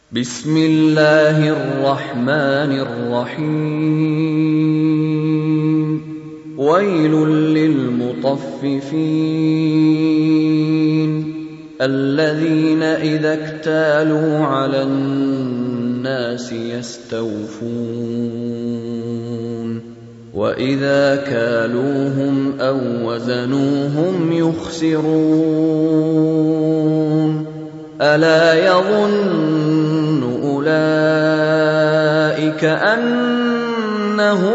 بسم الله الرحمن الرحيم ويل للمطففين الذين إذا اكتالوا على الناس يستوفون وإذا كالوهم أو وزنوهم يخسرون ألا يظن أولئك أنهم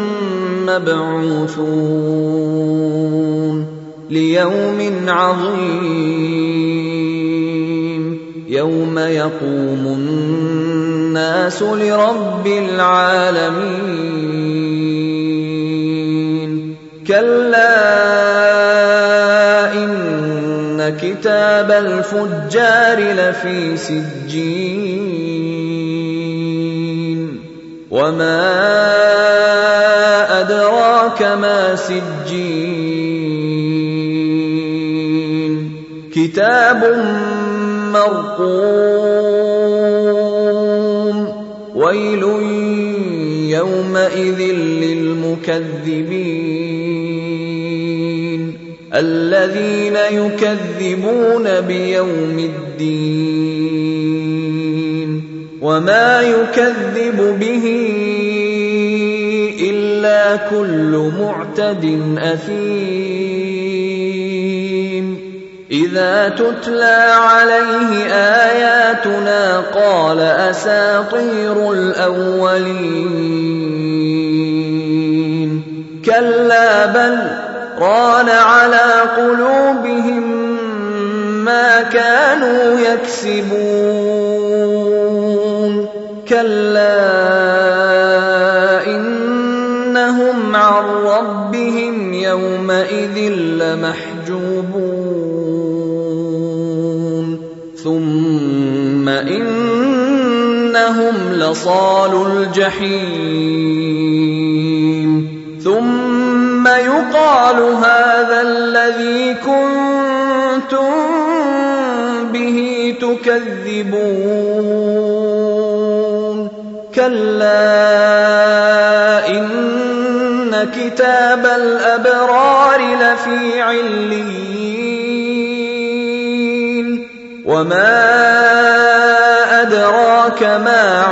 مبعوثون ليوم عظيم يوم يقوم الناس لرب العالمين كلا إن كتاب الفجار لفي سجين وما أدراك ما سجين كتاب مرقوم ويل يومئذ للمكذبين الذين يكذبون بيوم الدين وما يكذب به إلا كل معتد أثيم إذا تتلى عليه آياتنا قال أساطير الأولين كلا بل ران على قلوبهم ما كانوا يكسبون كلا إنهم عن ربهم يومئذ لمحجوبون ثم إنهم لصالو الجحيم ثم يقال هذا الذي كنتم به تكذبون كلا إن كتاب الأبرار لفي عليين وما أدراك ما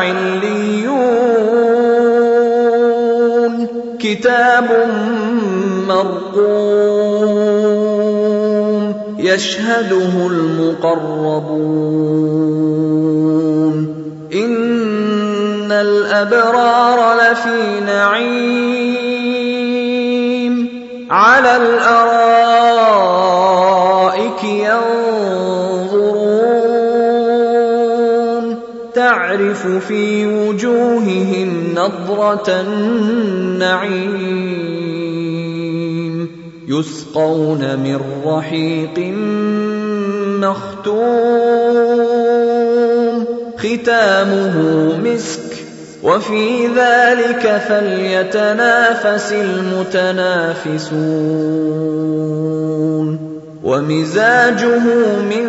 عليون كتاب مرقوم يشهده المقربون إن الأبرار لفي نعيم على الأرائك ينظرون تعرف في وجوههم نضرة النعيم يسقون من رحيق مختوم ختامه مسك وفي ذلك فليتنافس المتنافسون ومزاجه من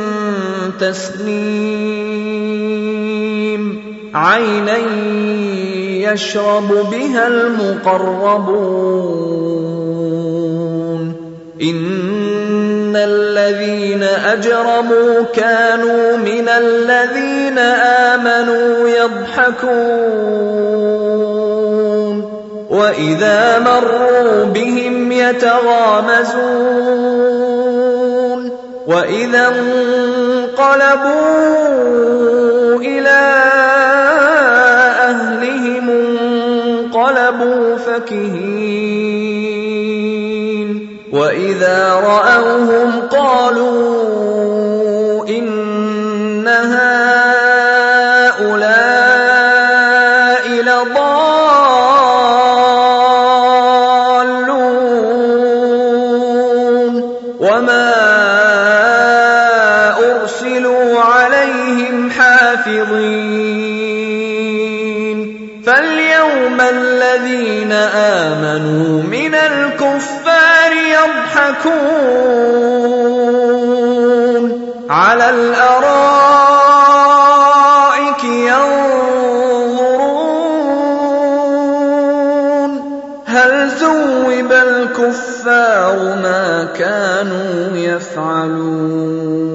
تسنيم عينا يشرب بها المقربون إن الذين أجرموا كانوا من الذين آمنوا يضحكون وإذا مروا بهم يتغامزون وإذا انقلبوا إلى أهلهم انقلبوا فكهين وإذا رأوهم قالوا إن هؤلاء لضالون وما أرسلوا عليهم حافظين فاليوم الذين آمنوا من الكفار يضحكون على الأرائك هل ثوب الكفار ما كانوا يفعلون